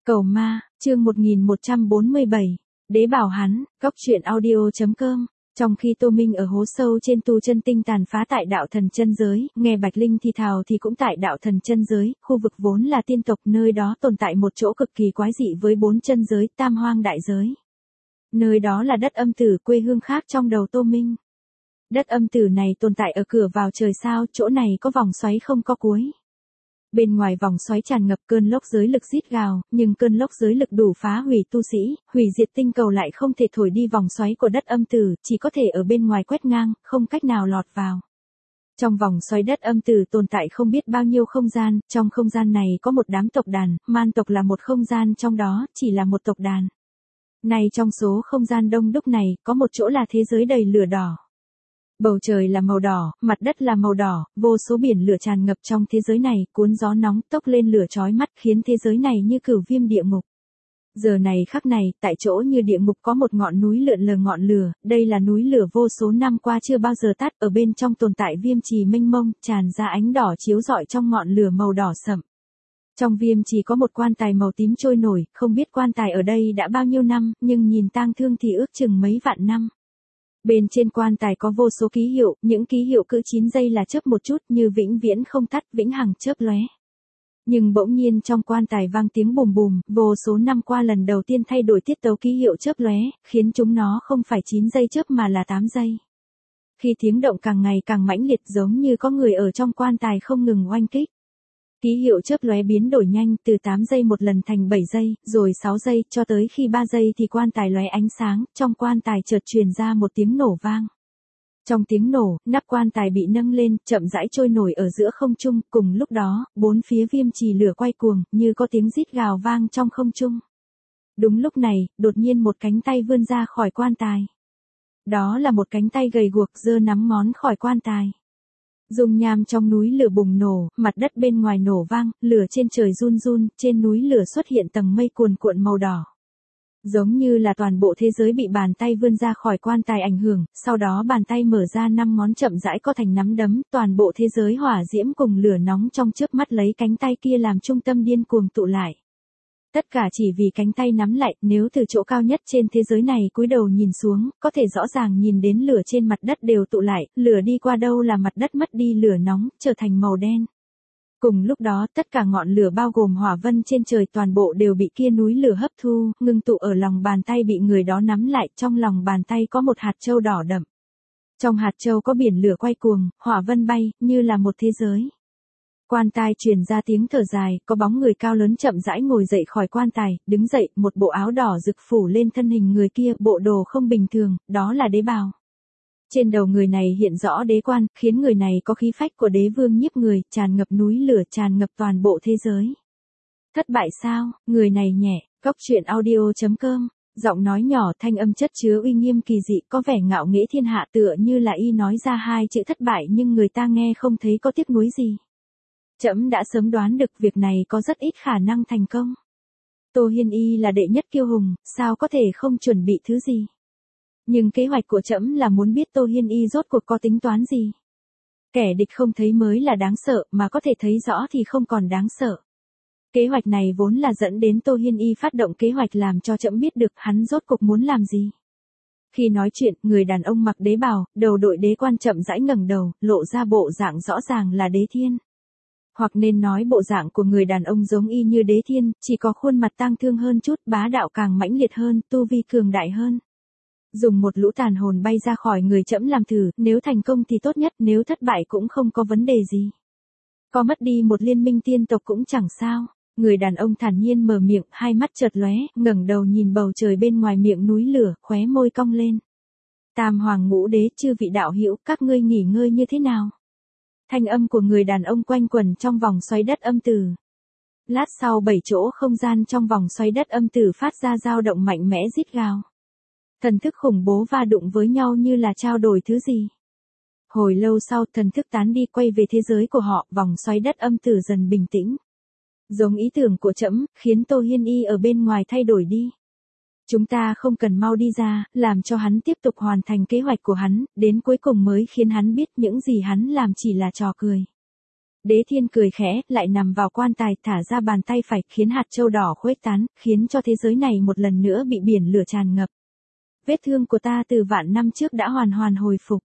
Cầu ma, chương 1147. Đế bảo hắn, góc truyện audio.com. Trong khi Tô Minh ở hố sâu trên tu chân tinh tàn phá tại đạo thần chân giới, nghe Bạch Linh thì thào thì cũng tại đạo thần chân giới, khu vực vốn là tiên tộc, nơi đó tồn tại một chỗ cực kỳ quái dị với 4 chân giới, tam hoang đại giới. Nơi đó là đất âm tử, quê hương khác trong đầu Tô Minh. Đất âm tử này tồn tại ở cửa vào trời sao, chỗ này có vòng xoáy không có cuối. Bên ngoài vòng xoáy tràn ngập cơn lốc giới lực rít gào, nhưng cơn lốc giới lực đủ phá hủy tu sĩ, hủy diệt tinh cầu lại không thể thổi đi vòng xoáy của đất âm tử, chỉ có thể ở bên ngoài quét ngang, không cách nào lọt vào. Trong vòng xoáy đất âm tử tồn tại không biết bao nhiêu không gian, trong không gian này có một đám tộc đàn, man tộc là một không gian trong đó, chỉ là một tộc đàn. Này trong số không gian đông đúc này, có một chỗ là thế giới đầy lửa đỏ. Bầu trời là màu đỏ, mặt đất là màu đỏ, vô số biển lửa tràn ngập trong thế giới này, cuốn gió nóng tốc lên lửa chói mắt khiến thế giới này như cửu viêm địa ngục. Giờ này khắc này, tại chỗ như địa ngục có một ngọn núi lượn lờ ngọn lửa, đây là núi lửa vô số năm qua chưa bao giờ tắt, ở bên trong tồn tại viêm trì mênh mông, tràn ra ánh đỏ chiếu rọi trong ngọn lửa màu đỏ sậm. Trong viêm trì có một quan tài màu tím trôi nổi, không biết quan tài ở đây đã bao nhiêu năm, nhưng nhìn tang thương thì ước chừng mấy vạn năm. Bên trên quan tài có vô số ký hiệu, những ký hiệu cứ 9 giây là chớp một chút như vĩnh viễn không tắt, vĩnh hằng chớp lóe. Nhưng bỗng nhiên trong quan tài vang tiếng bùm bùm, vô số năm qua lần đầu tiên thay đổi tiết tấu ký hiệu chớp lóe, khiến chúng nó không phải 9 giây chớp mà là 8 giây. Khi tiếng động càng ngày càng mãnh liệt giống như có người ở trong quan tài không ngừng oanh kích. Ký hiệu chớp lóe biến đổi nhanh, từ 8 giây một lần thành 7 giây, rồi 6 giây, cho tới khi 3 giây thì quan tài lóe ánh sáng, trong quan tài chợt truyền ra một tiếng nổ vang. Trong tiếng nổ, nắp quan tài bị nâng lên, chậm rãi trôi nổi ở giữa không trung, cùng lúc đó, bốn phía viêm trì lửa quay cuồng, như có tiếng rít gào vang trong không trung. Đúng lúc này, đột nhiên một cánh tay vươn ra khỏi quan tài. Đó là một cánh tay gầy guộc giơ nắm ngón khỏi quan tài. Dung nham trong núi lửa bùng nổ, mặt đất bên ngoài nổ vang, lửa trên trời run run, trên núi lửa xuất hiện tầng mây cuồn cuộn màu đỏ. Giống như là toàn bộ thế giới bị bàn tay vươn ra khỏi quan tài ảnh hưởng, sau đó bàn tay mở ra 5 ngón chậm rãi co thành nắm đấm, toàn bộ thế giới hỏa diễm cùng lửa nóng trong chớp mắt lấy cánh tay kia làm trung tâm điên cuồng tụ lại. Tất cả chỉ vì cánh tay nắm lại, nếu từ chỗ cao nhất trên thế giới này cúi đầu nhìn xuống, có thể rõ ràng nhìn đến lửa trên mặt đất đều tụ lại, lửa đi qua đâu là mặt đất mất đi lửa nóng, trở thành màu đen. Cùng lúc đó, tất cả ngọn lửa bao gồm hỏa vân trên trời toàn bộ đều bị kia núi lửa hấp thu, ngưng tụ ở lòng bàn tay bị người đó nắm lại, trong lòng bàn tay có một hạt châu đỏ đậm. Trong hạt châu có biển lửa quay cuồng, hỏa vân bay, như là một thế giới. Quan tài truyền ra tiếng thở dài, có bóng người cao lớn chậm rãi ngồi dậy khỏi quan tài, đứng dậy, một bộ áo đỏ rực phủ lên thân hình người kia, bộ đồ không bình thường, đó là đế bào. Trên đầu người này hiện rõ đế quan, khiến người này có khí phách của đế vương nhiếp người, tràn ngập núi lửa, tràn ngập toàn bộ thế giới. Thất bại sao, người này nhẹ, góc truyện audio.com, giọng nói nhỏ thanh âm chất chứa uy nghiêm kỳ dị, có vẻ ngạo nghễ thiên hạ tựa như là y nói ra hai chữ thất bại nhưng người ta nghe không thấy có tiếc nuối gì. Trẫm đã sớm đoán được việc này có rất ít khả năng thành công. Tô Hiên Y là đệ nhất kiêu hùng, sao có thể không chuẩn bị thứ gì. Nhưng kế hoạch của trẫm là muốn biết Tô Hiên Y rốt cuộc có tính toán gì. Kẻ địch không thấy mới là đáng sợ, mà có thể thấy rõ thì không còn đáng sợ. Kế hoạch này vốn là dẫn đến Tô Hiên Y phát động kế hoạch làm cho trẫm biết được hắn rốt cuộc muốn làm gì. Khi nói chuyện, người đàn ông mặc đế bào, đầu đội đế quan chậm rãi ngẩng đầu, lộ ra bộ dạng rõ ràng là đế thiên. Hoặc nên nói bộ dạng của người đàn ông giống y như đế thiên, chỉ có khuôn mặt tang thương hơn chút, bá đạo càng mãnh liệt hơn, tu vi cường đại hơn. Dùng một lũ tàn hồn bay ra khỏi người trẫm làm thử, nếu thành công thì tốt nhất, nếu thất bại cũng không có vấn đề gì. Có mất đi một liên minh tiên tộc cũng chẳng sao. Người đàn ông thản nhiên mở miệng, hai mắt chợt lóe, ngẩng đầu nhìn bầu trời bên ngoài miệng núi lửa, khóe môi cong lên. Tam hoàng ngũ đế, chư vị đạo hữu, các ngươi nghỉ ngơi như thế nào? Thanh âm của người đàn ông quanh quẩn trong vòng xoáy đất âm tử. Lát sau 7 chỗ không gian trong vòng xoáy đất âm tử phát ra dao động mạnh mẽ rít gào. Thần thức khủng bố va đụng với nhau như là trao đổi thứ gì. Hồi lâu sau thần thức tán đi quay về thế giới của họ, vòng xoáy đất âm tử dần bình tĩnh. Giống ý tưởng của trẫm, khiến Tô Hiên Y ở bên ngoài thay đổi đi. Chúng ta không cần mau đi ra, làm cho hắn tiếp tục hoàn thành kế hoạch của hắn, đến cuối cùng mới khiến hắn biết những gì hắn làm chỉ là trò cười. Đế Thiên cười khẽ, lại nằm vào quan tài, thả ra bàn tay phải, khiến hạt châu đỏ khuếch tán, khiến cho thế giới này một lần nữa bị biển lửa tràn ngập. Vết thương của ta từ vạn năm trước đã hoàn hoàn hồi phục.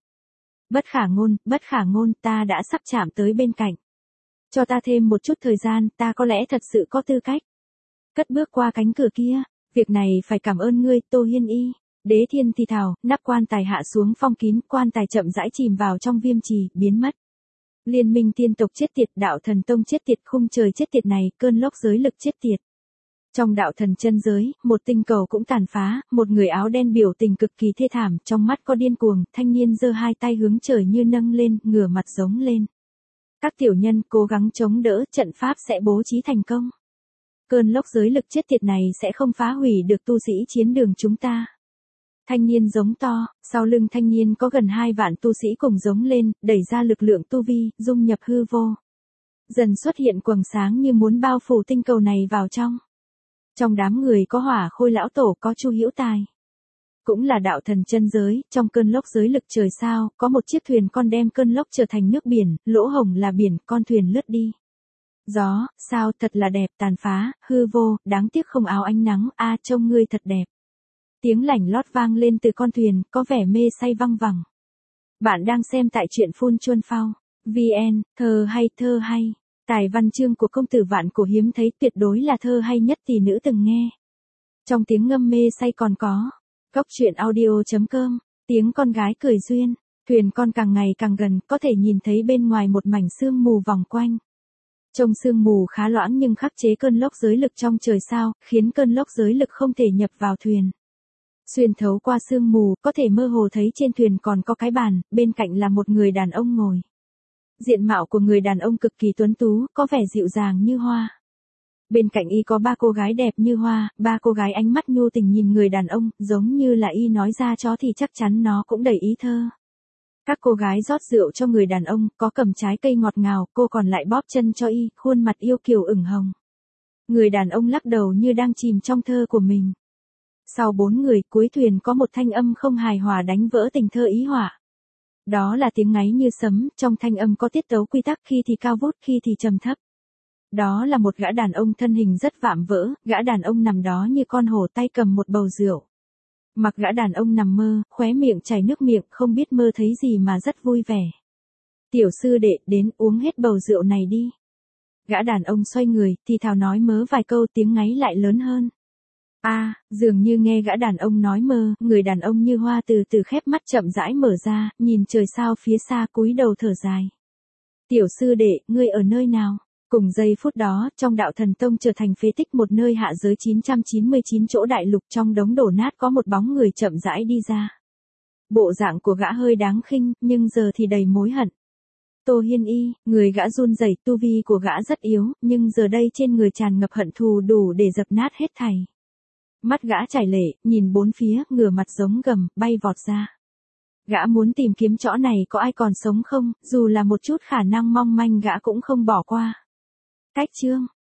Bất khả ngôn, ta đã sắp chạm tới bên cạnh. Cho ta thêm một chút thời gian, ta có lẽ thật sự có tư cách. Cất bước qua cánh cửa kia, việc này phải cảm ơn ngươi, Tô Hiên Y. Đế Thiên thì thào, nắp quan tài hạ xuống phong kín, quan tài chậm rãi chìm vào trong viêm trì, biến mất. Liên minh tiên tộc chết tiệt, đạo thần tông chết tiệt, khung trời chết tiệt này, cơn lốc giới lực chết tiệt. Trong đạo thần chân giới, một tinh cầu cũng tàn phá, một người áo đen biểu tình cực kỳ thê thảm, trong mắt có điên cuồng, thanh niên giơ hai tay hướng trời như nâng lên, ngửa mặt giống lên. Các tiểu nhân cố gắng chống đỡ, trận pháp sẽ bố trí thành công. Cơn lốc giới lực chết tiệt này sẽ không phá hủy được tu sĩ chiến đường chúng ta. Thanh niên giống to, sau lưng thanh niên có gần 2 vạn tu sĩ cùng giống lên, đẩy ra lực lượng tu vi, dung nhập hư vô. Dần xuất hiện quầng sáng như muốn bao phủ tinh cầu này vào trong. Trong đám người có Hỏa Khôi lão tổ, có Chu Hữu Tài. Cũng là đạo thần chân giới, trong cơn lốc giới lực trời sao, có một chiếc thuyền con đem cơn lốc trở thành nước biển, lỗ hổng là biển, con thuyền lướt đi. Gió, sao, thật là đẹp, tàn phá, hư vô, đáng tiếc không áo ánh nắng, trông ngươi thật đẹp. Tiếng lảnh lót vang lên từ con thuyền, có vẻ mê say văng vẳng. Bạn đang xem tại truyện Phun Chuân Phao. VN, thơ hay. Tài văn chương của công tử Vạn Cổ hiếm thấy, tuyệt đối là thơ hay nhất tỷ nữ từng nghe. Trong tiếng ngâm mê say còn có. Goctruyện.audio.com, tiếng con gái cười duyên. Thuyền con càng ngày càng gần, có thể nhìn thấy bên ngoài một mảnh sương mù vòng quanh. Trông sương mù khá loãng nhưng khắc chế cơn lốc giới lực trong trời sao, khiến cơn lốc giới lực không thể nhập vào thuyền. Xuyên thấu qua sương mù, có thể mơ hồ thấy trên thuyền còn có cái bàn, bên cạnh là một người đàn ông ngồi. Diện mạo của người đàn ông cực kỳ tuấn tú, có vẻ dịu dàng như hoa. Bên cạnh y có 3 cô gái đẹp như hoa, 3 cô gái ánh mắt nhu tình nhìn người đàn ông, giống như là y nói ra chó thì chắc chắn nó cũng đầy ý thơ. Các cô gái rót rượu cho người đàn ông, có cầm trái cây ngọt ngào, cô còn lại bóp chân cho y, khuôn mặt yêu kiều ửng hồng. Người đàn ông lắc đầu như đang chìm trong thơ của mình. Sau 4 người, cuối thuyền có một thanh âm không hài hòa đánh vỡ tình thơ ý họa. Đó là tiếng ngáy như sấm, trong thanh âm có tiết tấu quy tắc, khi thì cao vút, khi thì trầm thấp. Đó là một gã đàn ông thân hình rất vạm vỡ, gã đàn ông nằm đó như con hổ, tay cầm một bầu rượu. Mặc gã đàn ông nằm mơ, khóe miệng chảy nước miệng, không biết mơ thấy gì mà rất vui vẻ. Tiểu sư đệ, đến uống hết bầu rượu này đi. Gã đàn ông xoay người, thì thào nói mớ vài câu, tiếng ngáy lại lớn hơn. Dường như nghe gã đàn ông nói mơ, người đàn ông như hoa từ từ khép mắt chậm rãi mở ra, nhìn trời sao phía xa, cúi đầu thở dài. Tiểu sư đệ, ngươi ở nơi nào? Cùng giây phút đó, trong đạo thần tông trở thành phế tích, một nơi hạ giới 999 chỗ đại lục, trong đống đổ nát có một bóng người chậm rãi đi ra. Bộ dạng của gã hơi đáng khinh, nhưng giờ thì đầy mối hận. Tô Hiên Y, người gã run rẩy, tu vi của gã rất yếu, nhưng giờ đây trên người tràn ngập hận thù đủ để dập nát hết thảy. Mắt gã chảy lệ, nhìn bốn phía, ngửa mặt giống gầm, bay vọt ra. Gã muốn tìm kiếm chỗ này có ai còn sống không, dù là một chút khả năng mong manh gã cũng không bỏ qua. Cách chương